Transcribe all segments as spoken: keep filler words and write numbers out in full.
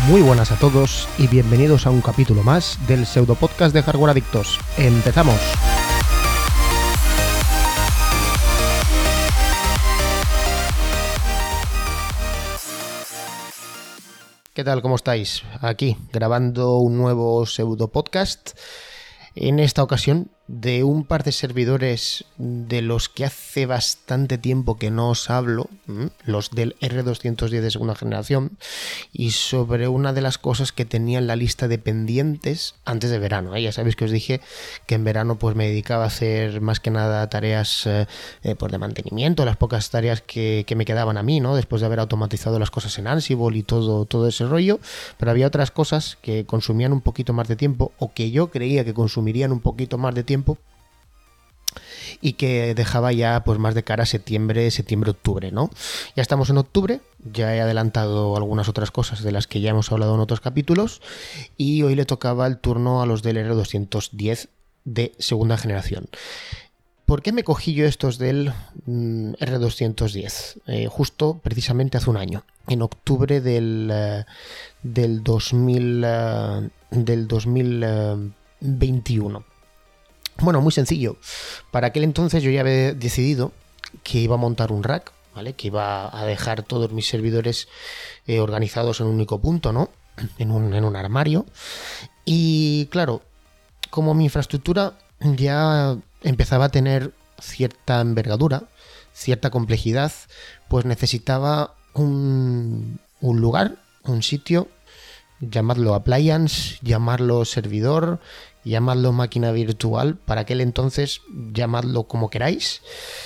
Muy buenas a todos y bienvenidos a un capítulo más del pseudopodcast de Hardware Adictos. ¡Empezamos! ¿Qué tal? ¿Cómo estáis? Aquí, grabando un nuevo pseudopodcast. En esta ocasión, de un par de servidores de los que hace bastante tiempo que no os hablo, los del R doscientos diez de segunda generación, y sobre una de las cosas que tenía en la lista de pendientes antes de verano. ¿eh? Ya sabéis que os dije que en verano pues me dedicaba a hacer más que nada tareas eh, pues de mantenimiento, las pocas tareas que, que me quedaban a mí, ¿no? Después de haber automatizado las cosas en Ansible y todo, todo ese rollo, pero había otras cosas que consumían un poquito más de tiempo, o que yo creía que consumirían un poquito más de tiempo, y que dejaba ya pues más de cara a septiembre, septiembre-octubre, ¿no? Ya estamos en octubre, ya he adelantado algunas otras cosas de las que ya hemos hablado en otros capítulos, y hoy le tocaba el turno a los del R doscientos diez de segunda generación. ¿Por qué me cogí yo estos del mm, R doscientos diez? Eh, justo precisamente hace un año, en octubre del, uh, del, dos mil, uh, del dos mil veintiuno. Bueno, muy sencillo. Para aquel entonces yo ya había decidido que iba a montar un rack, ¿vale? Que iba a dejar todos mis servidores eh, organizados en un único punto, ¿no? En un, en un armario. Y claro, como mi infraestructura ya empezaba a tener cierta envergadura, cierta complejidad, pues necesitaba un, un lugar, un sitio, llamadlo appliance, llamarlo servidor, llamadlo máquina virtual, para aquel entonces llamadlo como queráis,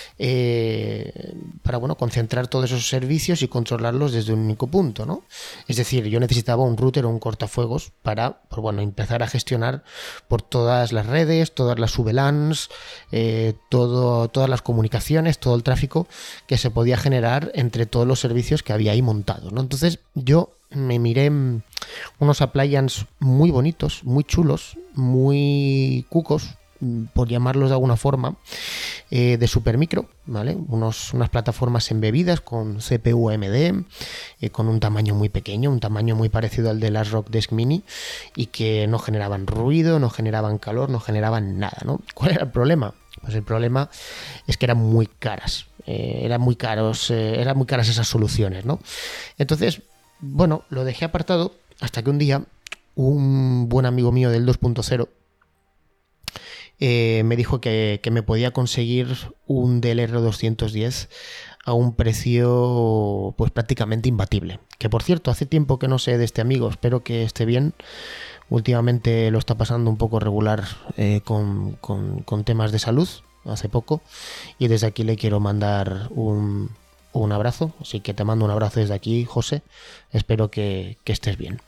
eh, para bueno, concentrar todos esos servicios y controlarlos desde un único punto, ¿no? Es decir, yo necesitaba un router o un cortafuegos para pues bueno, empezar a gestionar por todas las redes, todas las V LANs, eh, todo, todas las comunicaciones, todo el tráfico que se podía generar entre todos los servicios que había ahí montados, ¿no? Entonces yo me miré unos appliances muy bonitos, muy chulos, muy cucos, por llamarlos de alguna forma, eh, de Supermicro, ¿vale? Unos, unas plataformas embebidas con C P U A M D, eh, con un tamaño muy pequeño, un tamaño muy parecido al de las Rock Desk Mini, y que no generaban ruido, no generaban calor, no generaban nada, ¿no? ¿Cuál era el problema? Pues el problema es que eran muy caras, eh, eran muy caros, eh, eran muy caras esas soluciones, ¿no? Entonces, bueno, lo dejé apartado hasta que un día un buen amigo mío del dos punto cero eh, me dijo que, que me podía conseguir un D L R doscientos diez a un precio pues prácticamente imbatible. Que por cierto, hace tiempo que no sé de este amigo, espero que esté bien. Últimamente lo está pasando un poco regular eh, con, con, con temas de salud, hace poco, y desde aquí le quiero mandar un... un abrazo, así que te mando un abrazo desde aquí, José, espero que, que estés bien.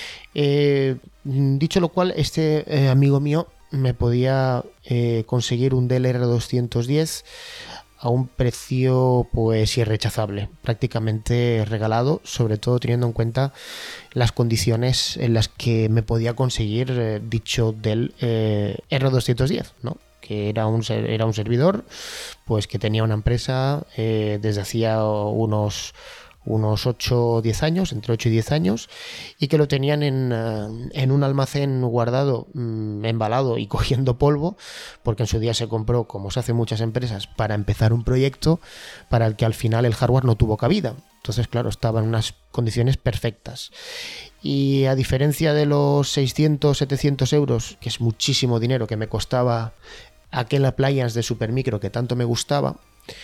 Eh, dicho lo cual, este eh, amigo mío me podía eh, conseguir un D L R doscientos diez a un precio pues irrechazable, prácticamente regalado, sobre todo teniendo en cuenta las condiciones en las que me podía conseguir eh, dicho del eh, R doscientos diez, ¿no? Que era un, era un servidor pues que tenía una empresa eh, desde hacía unos unos ocho o diez años, entre ocho y diez años, y que lo tenían en, uh, en un almacén guardado, mmm, embalado y cogiendo polvo, porque en su día se compró, como se hace en muchas empresas, para empezar un proyecto para el que al final el hardware no tuvo cabida. Entonces, claro, estaba en unas condiciones perfectas. Y a diferencia de los seiscientos, setecientos euros, que es muchísimo dinero que me costaba aquel appliance de Supermicro que tanto me gustaba,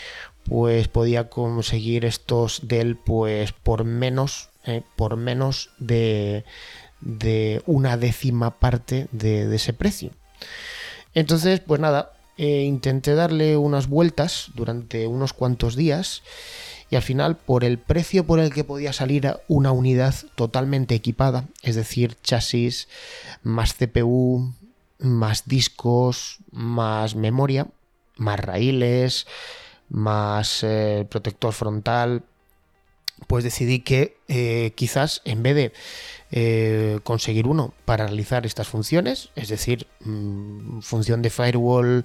pues podía conseguir estos Dell pues por menos, eh, por menos de, de una décima parte de, de ese precio. Entonces, pues nada, eh, intenté darle unas vueltas durante unos cuantos días, y al final, por el precio por el que podía salir una unidad totalmente equipada, es decir, chasis, más C P U, más discos, más memoria, más raíles, más eh, protector frontal, pues decidí que eh, quizás en vez de eh, conseguir uno para realizar estas funciones, es decir, mmm, función de firewall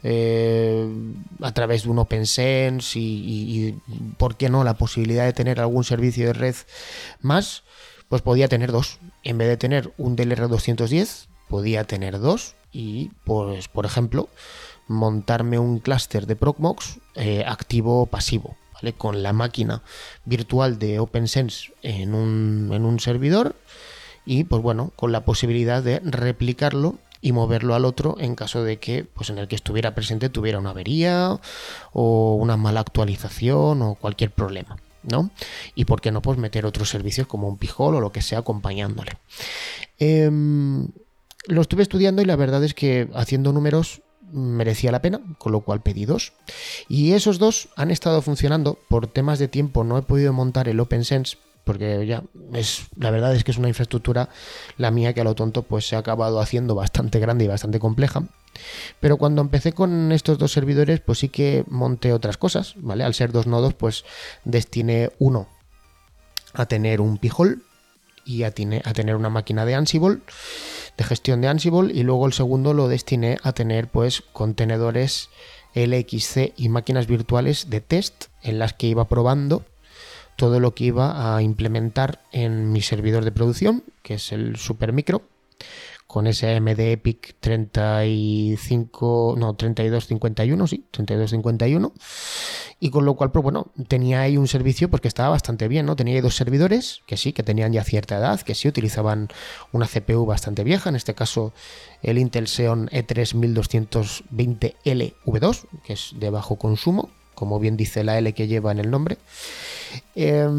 eh, a través de un OpenSense y, y, y, ¿por qué no?, la posibilidad de tener algún servicio de red más, pues podía tener dos. En vez de tener un D L R doscientos diez, podía tener dos y, pues, por ejemplo, montarme un clúster de Proxmox eh, activo pasivo, ¿vale? Con la máquina virtual de OpenSense en un, en un servidor y, pues bueno, con la posibilidad de replicarlo y moverlo al otro en caso de que, pues, en el que estuviera presente tuviera una avería o una mala actualización o cualquier problema, ¿no? Y por qué no, pues meter otros servicios como un Pi-hole o lo que sea acompañándole. Eh, lo estuve estudiando y la verdad es que haciendo números merecía la pena, con lo cual pedí dos. Y esos dos han estado funcionando. Por temas de tiempo no he podido montar el OpenSense porque ya es, la verdad es que es una infraestructura, la mía, que a lo tonto pues se ha acabado haciendo bastante grande y bastante compleja. Pero cuando empecé con estos dos servidores, pues sí que monté otras cosas, ¿vale? Al ser dos nodos, pues destiné uno a tener un Pi-hole y a, tiene, a tener una máquina de Ansible, de gestión de Ansible, y luego el segundo lo destiné a tener pues contenedores L X C y máquinas virtuales de test en las que iba probando todo lo que iba a implementar en mi servidor de producción, que es el Supermicro, con ese A M D EPIC treinta y cinco, no, treinta y dos cincuenta y uno, sí, treinta y dos cincuenta y uno, y con lo cual, pues bueno, tenía ahí un servicio porque estaba bastante bien, ¿no? Tenía ahí dos servidores que sí, que tenían ya cierta edad, que sí utilizaban una C P U bastante vieja, en este caso el Intel Xeon E tres mil doscientos veinte L V dos, que es de bajo consumo, como bien dice la L que lleva en el nombre. Eh,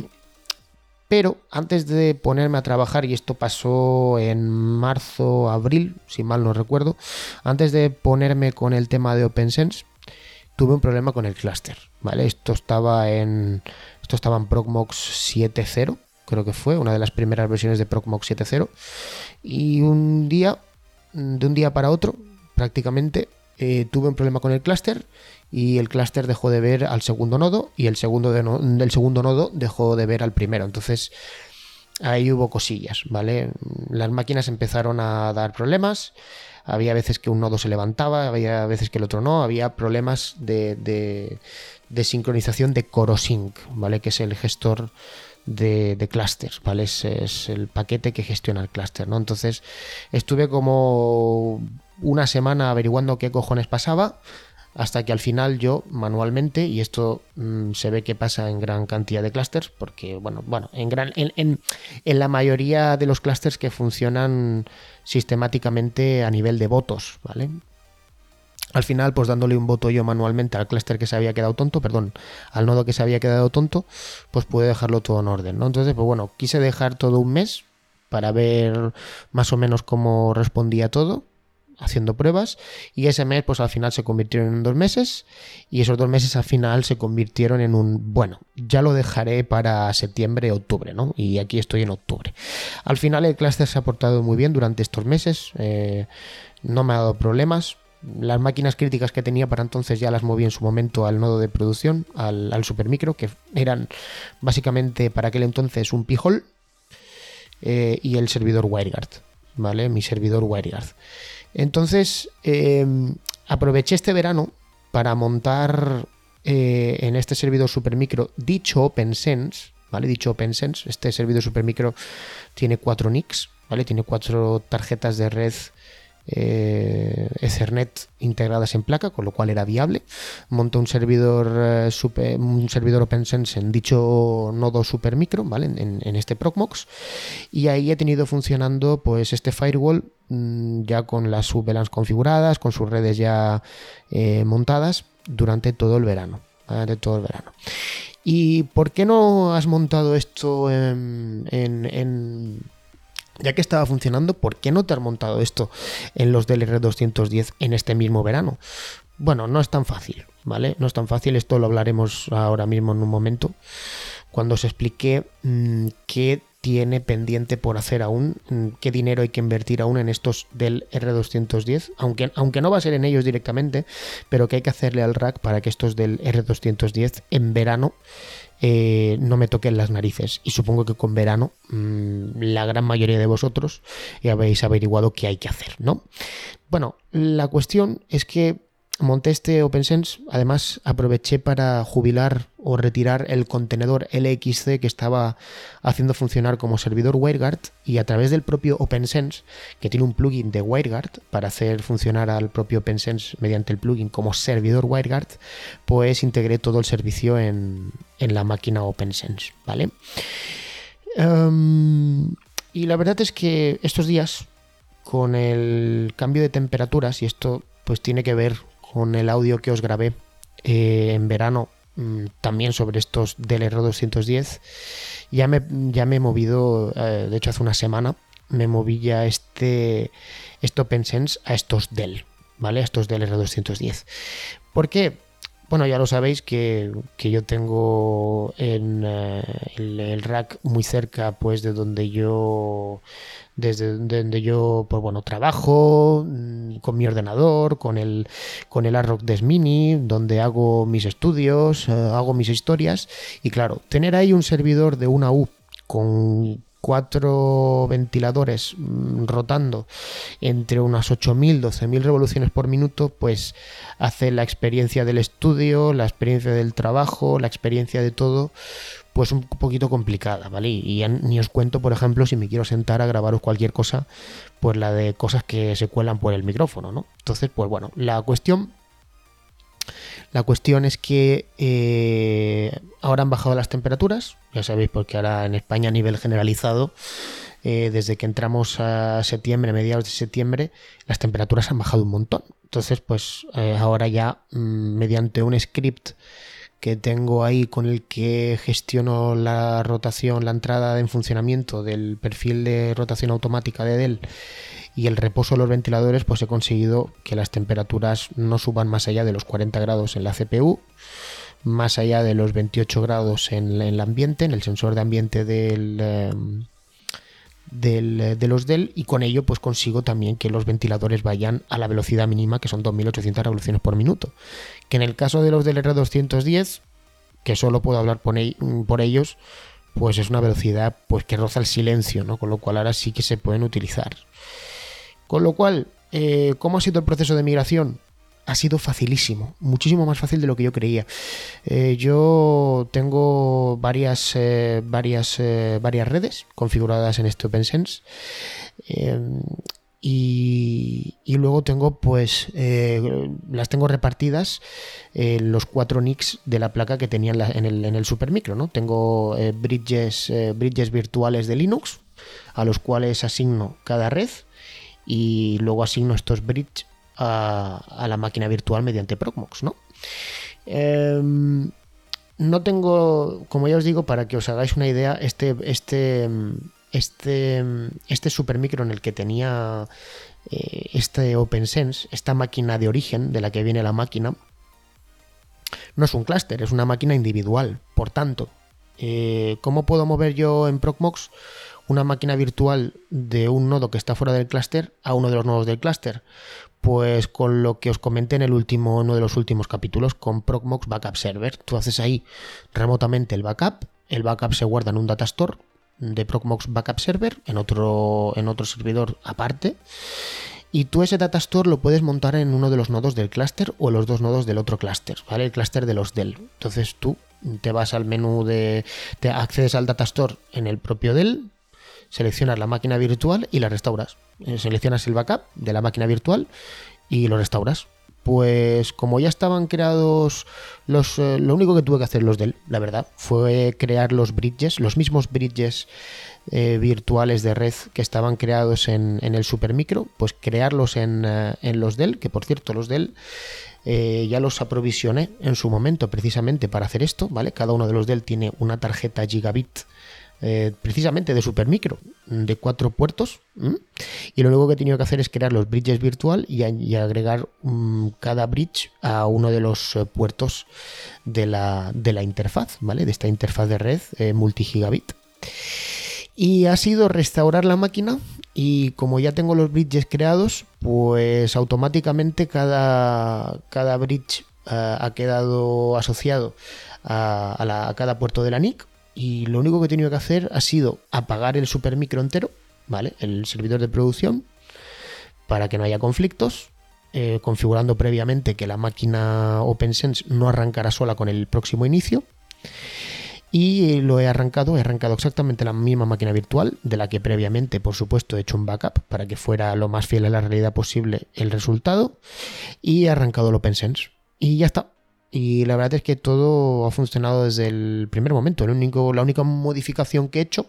Pero antes de ponerme a trabajar, y esto pasó en marzo, abril, si mal no recuerdo, antes de ponerme con el tema de OpenSense, tuve un problema con el clúster, ¿vale? Esto estaba en esto estaba en Proxmox siete punto cero, creo que fue una de las primeras versiones de Proxmox siete punto cero, y un día, de un día para otro, prácticamente, eh, tuve un problema con el clúster y el clúster dejó de ver al segundo nodo y el segundo de no, del segundo nodo dejó de ver al primero. Entonces ahí hubo cosillas, ¿vale? Las máquinas empezaron a dar problemas, había veces que un nodo se levantaba, había veces que el otro no, había problemas de, de, de sincronización de CoroSync, ¿vale? Que es el gestor de, de clusters, ¿vale? Es, es el paquete que gestiona el clúster, ¿no? Entonces estuve como una semana averiguando qué cojones pasaba, hasta que al final yo manualmente, y esto mmm, se ve que pasa en gran cantidad de clústeres, porque bueno, bueno, en gran, en, en, en la mayoría de los clústeres que funcionan sistemáticamente a nivel de votos, ¿vale? Al final, pues dándole un voto yo manualmente al clúster que se había quedado tonto, perdón, al nodo que se había quedado tonto, pues pude dejarlo todo en orden, ¿no? Entonces, pues bueno, quise dejar todo un mes para ver más o menos cómo respondía todo, haciendo pruebas, y ese mes pues al final se convirtieron en dos meses, y esos dos meses al final se convirtieron en un, bueno, ya lo dejaré para septiembre, octubre, ¿no? Y aquí estoy en octubre. Al final el clúster se ha portado muy bien durante estos meses, eh, no me ha dado problemas. Las máquinas críticas que tenía para entonces ya las moví en su momento al nodo de producción, al, al Supermicro, que eran básicamente para aquel entonces un Pi-hole eh, y el servidor WireGuard, ¿vale? Mi servidor WireGuard. Entonces eh, aproveché este verano para montar eh, en este servidor Supermicro dicho OpenSense, ¿vale? Dicho OpenSense, este servidor Supermicro tiene cuatro N I Cs, ¿vale? Tiene cuatro tarjetas de red eh, Ethernet integradas en placa, con lo cual era viable. Monté un servidor eh, super, un servidor OpenSense en dicho nodo Supermicro, ¿vale? En, en este Proxmox, y ahí he tenido funcionando pues este firewall mmm, ya con las V LANs configuradas, con sus redes ya eh, montadas durante todo el verano, ¿vale? todo el verano. ¿Y por qué no has montado esto en, en, en ya que estaba funcionando, ¿por qué no te has montado esto en los D L R doscientos diez en este mismo verano? Bueno, no es tan fácil, ¿vale? No es tan fácil, esto lo hablaremos ahora mismo en un momento, cuando os explique mmm, qué tiene pendiente por hacer aún, qué dinero hay que invertir aún en estos del R doscientos diez, aunque, aunque no va a ser en ellos directamente, pero que hay que hacerle al rack para que estos del R doscientos diez en verano eh, no me toquen las narices. Y supongo que con verano mmm, la gran mayoría de vosotros ya habéis averiguado qué hay que hacer, ¿no? Bueno, la cuestión es que monté este OpenSense, además aproveché para jubilar o retirar el contenedor L X C que estaba haciendo funcionar como servidor WireGuard, y a través del propio OpenSense, que tiene un plugin de WireGuard para hacer funcionar al propio OpenSense mediante el plugin como servidor WireGuard, pues integré todo el servicio en, en la máquina OpenSense, ¿vale? Um, y la verdad es que estos días, con el cambio de temperaturas, y esto pues tiene que ver con el audio que os grabé eh, en verano mmm, también sobre estos Dell R doscientos diez, ya me, ya me he movido, eh, de hecho hace una semana me moví ya este, este OpenSense a estos Dell, ¿vale? A estos Dell R doscientos diez. ¿Por qué? Bueno, ya lo sabéis que, que yo tengo en uh, el, el rack muy cerca, pues de donde yo desde donde yo pues bueno trabajo con mi ordenador, con el con el ARROC Desk Mini, donde hago mis estudios, uh, hago mis historias, y claro, tener ahí un servidor de una U con cuatro ventiladores mmm, rotando entre unas ocho mil, doce mil revoluciones por minuto, pues hace la experiencia del estudio, la experiencia del trabajo, la experiencia de todo, pues un poquito complicada, ¿vale? Y ya ni os cuento, por ejemplo, si me quiero sentar a grabaros cualquier cosa, pues la de cosas que se cuelan por el micrófono, ¿no? Entonces, pues bueno, la cuestión... La cuestión es que eh, ahora han bajado las temperaturas, ya sabéis, porque ahora en España a nivel generalizado, eh, desde que entramos a septiembre, mediados de septiembre, las temperaturas han bajado un montón. Entonces, pues eh, ahora ya mmm, mediante un script que tengo ahí con el que gestiono la rotación, la entrada en funcionamiento del perfil de rotación automática de Dell y el reposo de los ventiladores, pues he conseguido que las temperaturas no suban más allá de los cuarenta grados en la C P U, más allá de los veintiocho grados en, en el ambiente, en el sensor de ambiente del, eh, del, de los Dell, y con ello pues consigo también que los ventiladores vayan a la velocidad mínima, que son dos mil ochocientas revoluciones por minuto, que en el caso de los del R doscientos diez, que solo puedo hablar por, e- por ellos, pues es una velocidad pues que roza el silencio, ¿no? Con lo cual ahora sí que se pueden utilizar. Con lo cual, eh, ¿cómo ha sido el proceso de migración? Ha sido facilísimo, muchísimo más fácil de lo que yo creía. Eh, yo tengo varias, eh, varias, eh, varias redes configuradas en este OpenSense. Eh, y, y luego tengo, pues, eh, las tengo repartidas en los cuatro N I Cs de la placa que tenía en, la, en, el, en el Supermicro, ¿no? Tengo eh, bridges, eh, bridges virtuales de Linux, a los cuales asigno cada red, y luego asigno estos bridges a, a la máquina virtual mediante Proxmox, ¿no? Eh, no tengo, como ya os digo, para que os hagáis una idea, este, este, este, este Supermicro en el que tenía eh, este OpenSense, esta máquina de origen de la que viene la máquina, no es un clúster, es una máquina individual. Por tanto, eh, ¿cómo puedo mover yo en Proxmox una máquina virtual de un nodo que está fuera del clúster a uno de los nodos del clúster? Pues con lo que os comenté en el último, uno de los últimos capítulos, con Proxmox Backup Server. Tú haces ahí remotamente el backup, el backup se guarda en un data store de Proxmox Backup Server, en otro, en otro servidor aparte, y tú ese data store lo puedes montar en uno de los nodos del clúster o en los dos nodos del otro clúster, ¿vale? El clúster de los Dell. Entonces tú te vas al menú de... te accedes al data store en el propio Dell, seleccionas la máquina virtual y la restauras. Seleccionas el backup de la máquina virtual y lo restauras. Pues como ya estaban creados los, eh, lo único que tuve que hacer los Dell, la verdad, fue crear los bridges, los mismos bridges eh, virtuales de red que estaban creados en, en el Supermicro, pues crearlos en, eh, en los Dell, que por cierto los Dell eh, ya los aprovisioné en su momento precisamente para hacer esto, ¿vale? Cada uno de los Dell tiene una tarjeta gigabit Eh, precisamente de Supermicro, de cuatro puertos, ¿m? Y lo único que he tenido que hacer es crear los bridges virtual y, a, y agregar um, cada bridge a uno de los uh, puertos de la, de la interfaz, ¿vale? De esta interfaz de red eh, multigigabit. Y ha sido restaurar la máquina, y como ya tengo los bridges creados, pues automáticamente cada, cada bridge uh, ha quedado asociado a, a, la, a cada puerto de la N I C. Y lo único que he tenido que hacer ha sido apagar el Supermicro entero, ¿vale? El servidor de producción, para que no haya conflictos, eh, configurando previamente que la máquina OpenSense no arrancará sola con el próximo inicio. Y lo he arrancado, he arrancado exactamente la misma máquina virtual, de la que previamente, por supuesto, he hecho un backup para que fuera lo más fiel a la realidad posible el resultado. Y he arrancado el OpenSense. Y ya está. Y la verdad es que todo ha funcionado desde el primer momento. El único, la única modificación que he hecho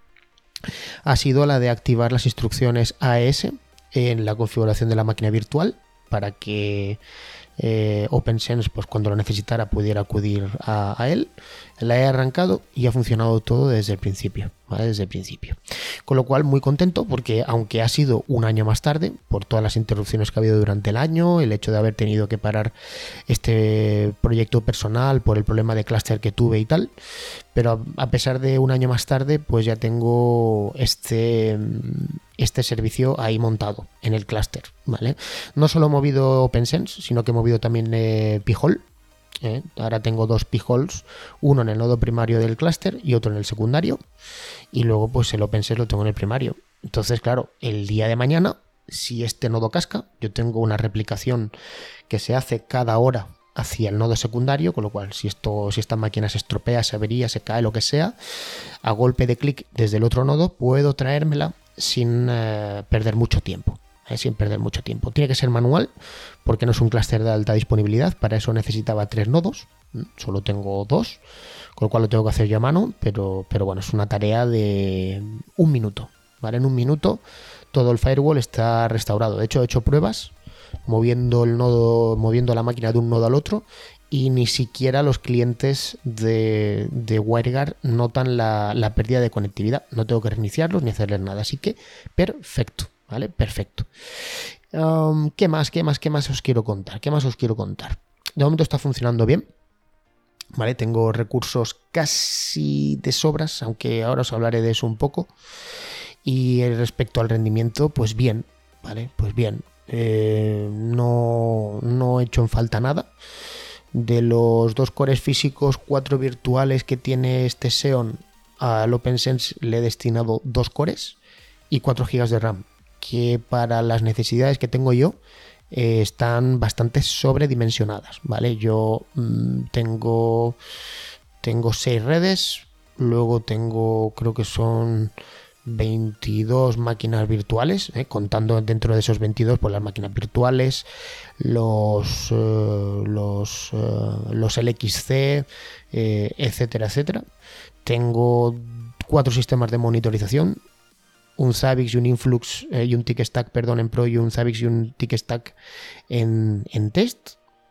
ha sido la de activar las instrucciones A E S en la configuración de la máquina virtual para que eh, OpenSense, pues cuando lo necesitara, pudiera acudir a, a él. La he arrancado y ha funcionado todo desde el principio, ¿vale? Desde el principio. Con lo cual, muy contento porque, aunque ha sido un año más tarde, por todas las interrupciones que ha habido durante el año, el hecho de haber tenido que parar este proyecto personal por el problema de clúster que tuve y tal, pero a pesar de un año más tarde, pues ya tengo este, este servicio ahí montado en el clúster, ¿vale? No solo he movido OpenSense, sino que he movido también eh, Pi-hole. ¿eh? Ahora tengo dos Pi-holes, uno en el nodo primario del clúster y otro en el secundario, y luego pues el OpenSense lo tengo en el primario. Entonces, claro, el día de mañana, si este nodo casca, yo tengo una replicación que se hace cada hora hacia el nodo secundario, con lo cual si esto, si esta máquina se estropea, se avería, se cae, lo que sea, a golpe de clic desde el otro nodo puedo traérmela sin eh, perder mucho tiempo. Eh, sin perder mucho tiempo. Tiene que ser manual porque no es un clúster de alta disponibilidad, para eso necesitaba tres nodos, solo tengo dos, con lo cual lo tengo que hacer yo a mano, pero, pero bueno, es una tarea de un minuto, ¿vale? En un minuto todo el firewall está restaurado. De hecho, he hecho pruebas moviendo el nodo, moviendo la máquina de un nodo al otro, y ni siquiera los clientes de, de WireGuard notan la, la pérdida de conectividad. No tengo que reiniciarlos ni hacerles nada, así que perfecto. ¿Vale? Perfecto. Um, ¿Qué más? ¿Qué más? ¿Qué más os quiero contar? ¿Qué más os quiero contar? De momento está funcionando bien. ¿Vale? Tengo recursos casi de sobras, aunque ahora os hablaré de eso un poco. Y respecto al rendimiento, pues bien. ¿Vale? Pues bien. Eh, no, no he hecho en falta nada. De los dos cores físicos, cuatro virtuales que tiene este Xeon, al OpenSense le he destinado dos cores y cuatro gigas de RAM, que para las necesidades que tengo yo eh, están bastante sobredimensionadas, ¿vale? Yo mmm, tengo tengo seis redes, luego tengo, creo que son veintidós máquinas virtuales, ¿eh? Contando dentro de esos veintidós pues las máquinas virtuales, los uh, los uh, los L X C, eh, etcétera, etcétera. Tengo cuatro sistemas de monitorización, un Zabbix y un Influx eh, y un TickStack, perdón, en Pro, y un Zabbix y un TickStack en, en test.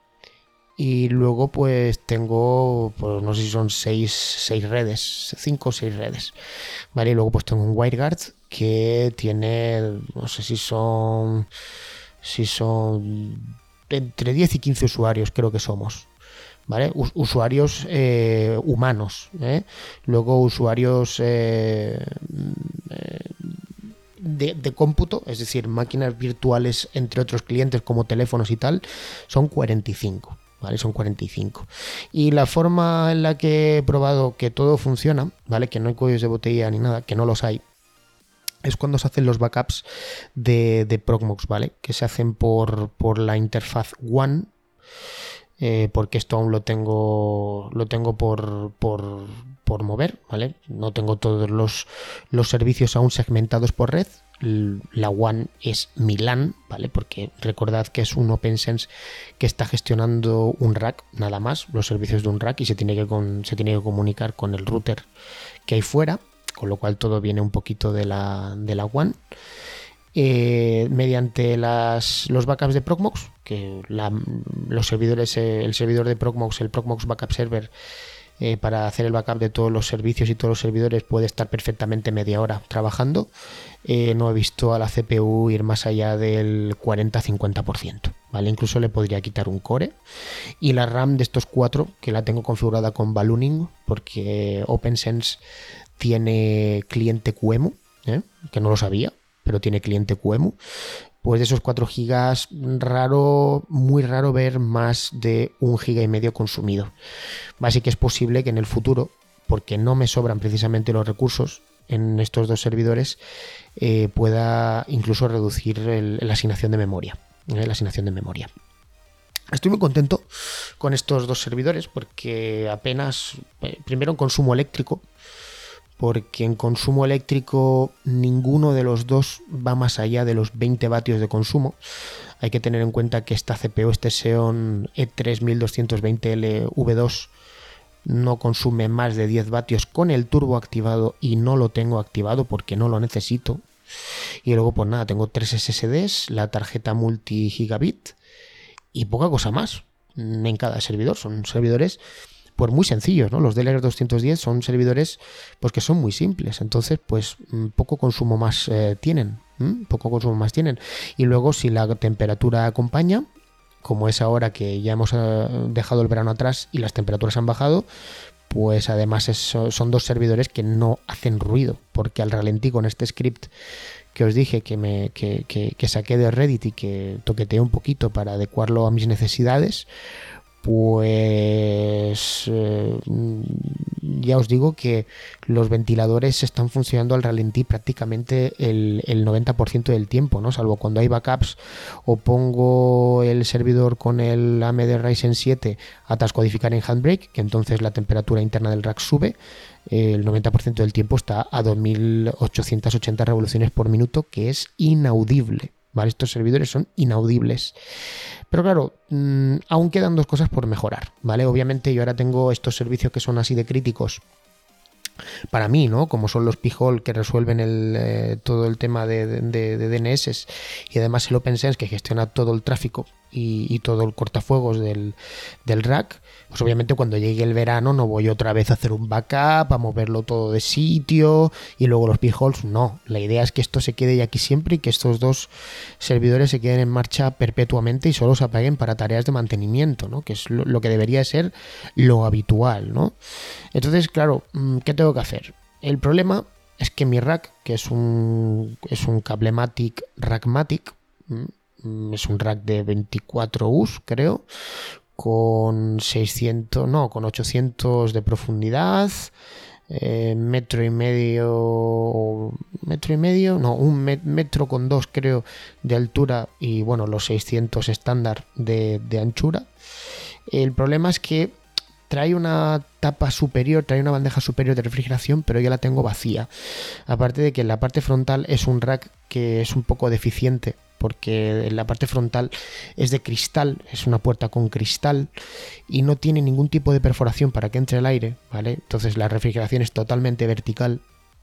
Y luego pues tengo, pues no sé si son seis, seis redes, cinco o seis redes, ¿vale? Y luego pues tengo un WireGuard que tiene, no sé si son, si son entre diez y quince usuarios, creo que somos, ¿vale? Us- usuarios eh, humanos, ¿eh? Luego usuarios eh, eh, de, de cómputo, es decir, máquinas virtuales entre otros clientes como teléfonos y tal, son cuarenta y cinco, ¿vale? Son cuarenta y cinco. Y la forma en la que he probado que todo funciona, ¿vale? Que no hay cuellos de botella ni nada, que no los hay, es cuando se hacen los backups de, de Proxmox, ¿vale? Que se hacen por, por la interfaz WAN. Eh, porque esto aún lo tengo lo tengo por, por, por mover, ¿vale? No tengo todos los, los servicios aún segmentados por red. La WAN es mi LAN, ¿vale? Porque recordad que es un OpenSense que está gestionando un rack, nada más, los servicios de un rack, y se tiene que, con, se tiene que comunicar con el router que hay fuera, con lo cual todo viene un poquito de la, de la WAN. Eh, mediante las, los backups de Proxmox, que la, los servidores, eh, el servidor de Proxmox, el Proxmox Backup Server, eh, para hacer el backup de todos los servicios y todos los servidores puede estar perfectamente media hora trabajando. Eh, no he visto a la C P U ir más allá del cuarenta a cincuenta por ciento, ¿vale? Incluso le podría quitar un core. Y la RAM de estos cuatro, que la tengo configurada con ballooning, porque OpenSense tiene cliente Q E M U, ¿eh? Que no lo sabía, pero tiene cliente Q E M U. Pues de esos cuatro gigas, raro, muy raro ver más de un giga y medio consumido. Así que es posible que en el futuro, porque no me sobran precisamente los recursos en estos dos servidores, eh, pueda incluso reducir el, la asignación de memoria. ¿eh? La asignación de memoria. Estoy muy contento con estos dos servidores porque apenas, primero en consumo eléctrico, porque en consumo eléctrico ninguno de los dos va más allá de los veinte vatios de consumo. Hay que tener en cuenta que esta C P U, este Xeon E tres mil doscientos veinte L V dos, no consume más de diez vatios con el turbo activado y no lo tengo activado porque no lo necesito. Y luego pues nada, tengo tres S S Ds, la tarjeta multi gigabit y poca cosa más en cada servidor. Son servidores pues muy sencillos, ¿no? Los D L R doscientos diez son servidores pues que son muy simples, entonces pues poco consumo más eh, tienen, ¿m? poco consumo más tienen. Y luego si la temperatura acompaña, como es ahora que ya hemos eh, dejado el verano atrás y las temperaturas han bajado, pues además es, son dos servidores que no hacen ruido, porque al ralentí con este script que os dije que, me, que, que, que saqué de Reddit y que toqueteé un poquito para adecuarlo a mis necesidades, pues eh, ya os digo que los ventiladores están funcionando al ralentí prácticamente el, el noventa por ciento del tiempo, ¿no? Salvo cuando hay backups o pongo el servidor con el A M D Ryzen siete a tascodificar en Handbrake, que entonces la temperatura interna del rack sube. El noventa por ciento del tiempo está a dos mil ochocientas ochenta revoluciones por minuto, que es inaudible, ¿vale? Estos servidores son inaudibles. Pero claro, mmm, aún quedan dos cosas por mejorar, ¿vale? Obviamente yo ahora tengo estos servicios que son así de críticos para mí, ¿no? Como son los P-Hole, que resuelven el, eh, todo el tema de, de, de D N S, y además el OpenSense, que gestiona todo el tráfico y, y todo el cortafuegos del, del rack. Pues obviamente cuando llegue el verano no voy otra vez a hacer un backup, a moverlo todo de sitio y luego los P-Holes, no. La idea es que esto se quede ya aquí siempre y que estos dos servidores se queden en marcha perpetuamente y solo se apaguen para tareas de mantenimiento, ¿no? Que es lo, lo que debería ser lo habitual, ¿no? Entonces, claro, ¿qué tengo que hacer? El problema es que mi rack, que es un, es un Cablematic Rackmatic, es un rack de veinticuatro U S, creo, con seiscientos, no, con ochocientos de profundidad, eh, metro y medio, metro y medio, no, un metro con dos creo de altura y bueno, los seiscientos estándar de, de anchura. El problema es que trae una tapa superior, trae una bandeja superior de refrigeración, pero ya la tengo vacía. Aparte de que en la parte frontal es un rack que es un poco deficiente, porque en la parte frontal es de cristal, es una puerta con cristal y no tiene ningún tipo de perforación para que entre el aire, ¿vale? Entonces la refrigeración es totalmente vertical.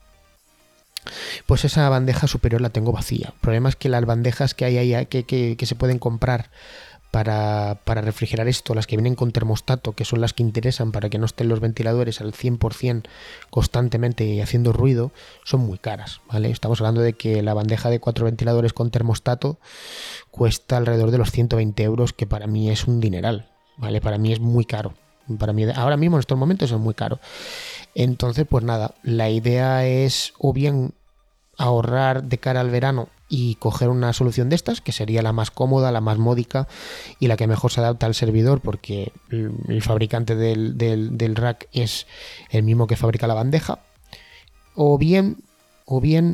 Pues esa bandeja superior la tengo vacía. El problema es que las bandejas que hay ahí, que, que, que se pueden comprar Para, para refrigerar esto, las que vienen con termostato, que son las que interesan para que no estén los ventiladores al cien por ciento constantemente y haciendo ruido, son muy caras, ¿vale? Estamos hablando de que la bandeja de cuatro ventiladores con termostato cuesta alrededor de los ciento veinte euros, que para mí es un dineral, ¿vale? Para mí es muy caro. Para mí, ahora mismo en estos momentos es muy caro. Entonces, pues nada, la idea es o bien ahorrar de cara al verano y coger una solución de estas, que sería la más cómoda, la más módica y la que mejor se adapta al servidor, porque el fabricante del, del, del rack es el mismo que fabrica la bandeja, o bien, o bien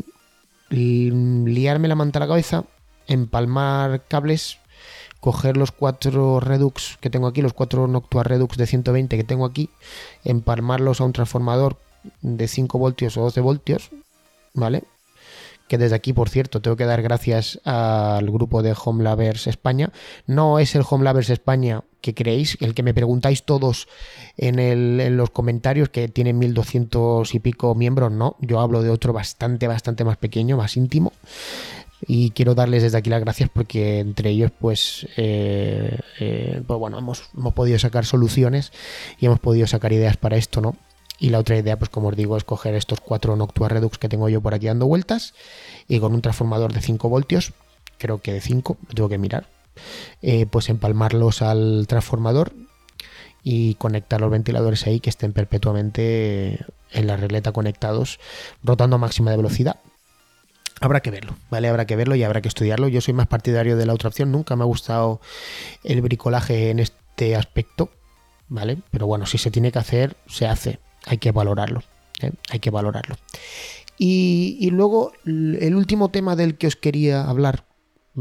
liarme la manta a la cabeza, empalmar cables, coger los cuatro Redux que tengo aquí, los cuatro Noctua Redux de ciento veinte que tengo aquí, empalmarlos a un transformador de cinco voltios o doce voltios, ¿vale? Que desde aquí, por cierto, tengo que dar gracias al grupo de Homelavers España. No es el Homelavers España que creéis, el que me preguntáis todos en, el, en los comentarios, que tiene mil doscientos y pico miembros, no. Yo hablo de otro bastante, bastante más pequeño, más íntimo. Y quiero darles desde aquí las gracias porque entre ellos, pues, eh, eh, pues bueno, hemos, hemos podido sacar soluciones y hemos podido sacar ideas para esto, ¿no? Y la otra idea, pues como os digo, es coger estos cuatro Noctua Redux que tengo yo por aquí dando vueltas y con un transformador de cinco voltios, creo que de cinco, lo tengo que mirar, eh, pues empalmarlos al transformador y conectar los ventiladores ahí que estén perpetuamente en la regleta conectados, rotando a máxima de velocidad. Habrá que verlo, ¿vale? Habrá que verlo y habrá que estudiarlo. Yo soy más partidario de la otra opción, nunca me ha gustado el bricolaje en este aspecto, ¿vale? Pero bueno, si se tiene que hacer, se hace. Hay que valorarlo, ¿eh? Hay que valorarlo. Y, y luego el último tema del que os quería hablar, ¿vale?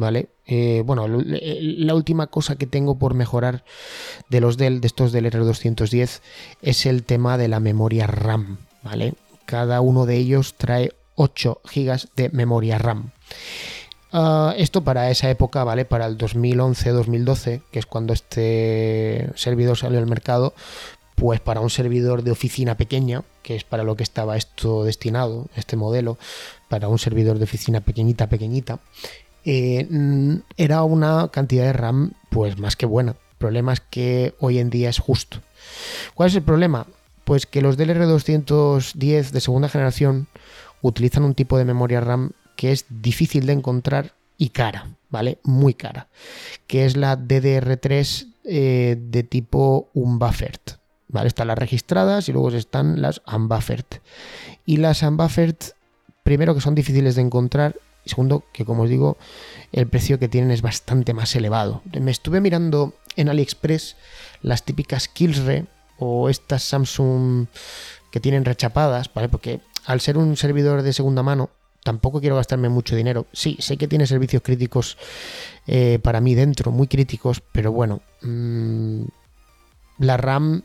Eh, bueno, la última cosa que tengo por mejorar de los Dell, de estos del R doscientos diez, es el tema de la memoria RAM, ¿vale? Cada uno de ellos trae ocho gigas de memoria RAM. Uh, esto para esa época, ¿vale? Para el dos mil once dos mil doce, que es cuando este servidor salió al mercado, pues para un servidor de oficina pequeña, que es para lo que estaba esto destinado, este modelo, para un servidor de oficina pequeñita, pequeñita, eh, era una cantidad de RAM pues más que buena. El problema es que hoy en día es justo. ¿Cuál es el problema? Pues que los del R doscientos diez de segunda generación utilizan un tipo de memoria RAM que es difícil de encontrar y cara, ¿vale? Muy cara, que es la D D R tres eh, de tipo unbuffered, ¿vale? Están las registradas y luego están las unbuffered. Y las unbuffered, primero que son difíciles de encontrar, y segundo que, como os digo, el precio que tienen es bastante más elevado. Me estuve mirando en AliExpress las típicas Killsre o estas Samsung que tienen rechapadas, ¿vale? Porque al ser un servidor de segunda mano, tampoco quiero gastarme mucho dinero. Sí, sé que tiene servicios críticos eh, para mí dentro, muy críticos, pero bueno, mmm, la RAM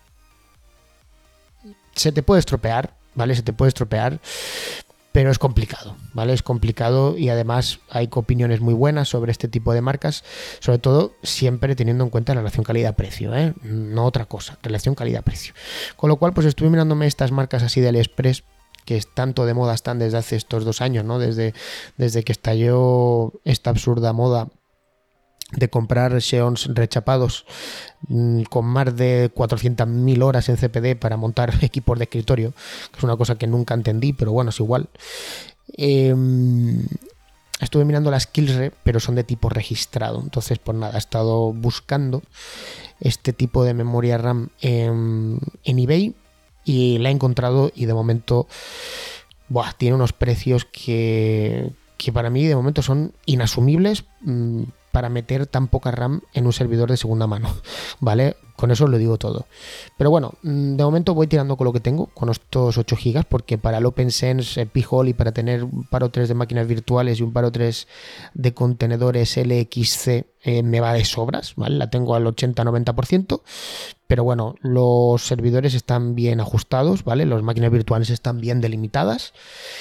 se te puede estropear, ¿vale? Se te puede estropear, pero es complicado, ¿vale? Es complicado y además hay opiniones muy buenas sobre este tipo de marcas, sobre todo siempre teniendo en cuenta la relación calidad-precio, ¿eh? No otra cosa, relación calidad-precio. Con lo cual, pues estuve mirándome estas marcas así de AliExpress, que es tanto de moda están desde hace estos dos años, ¿no? Desde, desde que estalló esta absurda moda de comprar Xeons rechapados mmm, con más de cuatrocientas mil horas en C P D para montar equipos de escritorio, que es una cosa que nunca entendí, pero bueno, es igual. Eh, estuve mirando las Killsre, pero son de tipo registrado, entonces pues nada, he estado buscando este tipo de memoria RAM en, en eBay y la he encontrado y de momento buah, tiene unos precios que, que para mí de momento son inasumibles mmm, para meter tan poca RAM en un servidor de segunda mano, ¿vale? Con eso os lo digo todo. Pero bueno, de momento voy tirando con lo que tengo, con estos ocho gigas, porque para el OpenSense, el Pi-hole y para tener un paro tres de máquinas virtuales y un paro tres de contenedores L X C eh, me va de sobras, ¿vale? La tengo al ochenta noventa por ciento, pero bueno, los servidores están bien ajustados, ¿vale? Las máquinas virtuales están bien delimitadas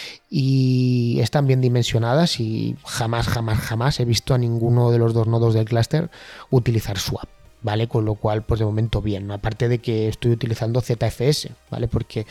y están bien dimensionadas y jamás, jamás, jamás he visto a ninguno de los dos nodos del clúster utilizar swap, ¿vale? Con lo cual, pues de momento bien, aparte de que estoy utilizando Z F S, ¿vale? Porque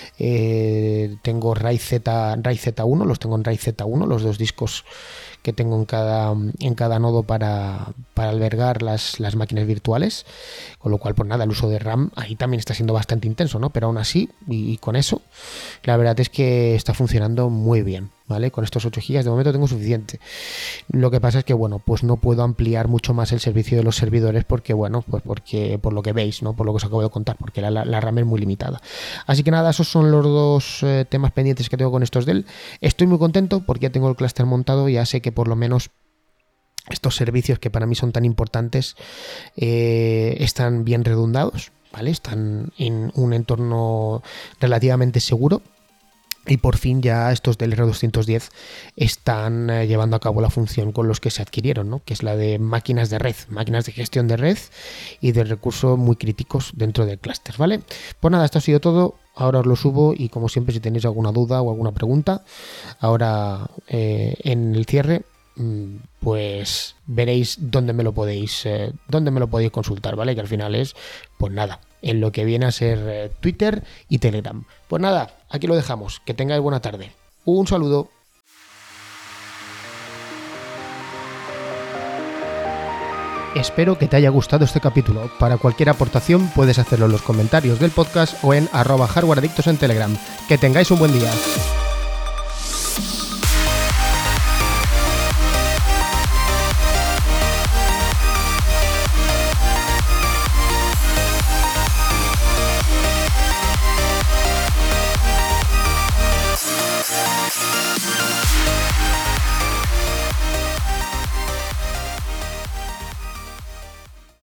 eh, tengo RAID Z, RAID Z uno, los tengo en RAID Z uno, los dos discos que tengo en cada, en cada nodo para, para albergar las, las máquinas virtuales, con lo cual pues nada, el uso de RAM ahí también está siendo bastante intenso, ¿no? Pero aún así, y, y con eso, la verdad es que está funcionando muy bien, ¿vale? Con estos ocho gigas de momento tengo suficiente. Lo que pasa es que, bueno, pues no puedo ampliar mucho más el servicio de los servidores porque, bueno, pues porque por lo que veis, ¿no? Por lo que os acabo de contar, porque la, la, la RAM es muy limitada. Así que nada, esos son los dos eh, temas pendientes que tengo con estos Dell. Estoy muy contento porque ya tengo el clúster montado, ya sé que por lo menos estos servicios que para mí son tan importantes eh, están bien redundados, ¿vale? Están en un entorno relativamente seguro. Y por fin ya estos del R doscientos diez están eh, llevando a cabo la función con los que se adquirieron, ¿no? Que es la de máquinas de red, máquinas de gestión de red y de recursos muy críticos dentro del clúster, ¿vale? Pues nada, esto ha sido todo. Ahora os lo subo y como siempre si tenéis alguna duda o alguna pregunta, ahora eh, en el cierre pues veréis dónde me lo podéis eh, dónde me lo podéis consultar, ¿vale? Que al final es, pues nada, en lo que viene a ser eh, Twitter y Telegram. Pues nada, aquí lo dejamos. Que tengáis buena tarde. Un saludo. Espero que te haya gustado este capítulo. Para cualquier aportación puedes hacerlo en los comentarios del podcast o en arroba hardwareadictos en Telegram. Que tengáis un buen día.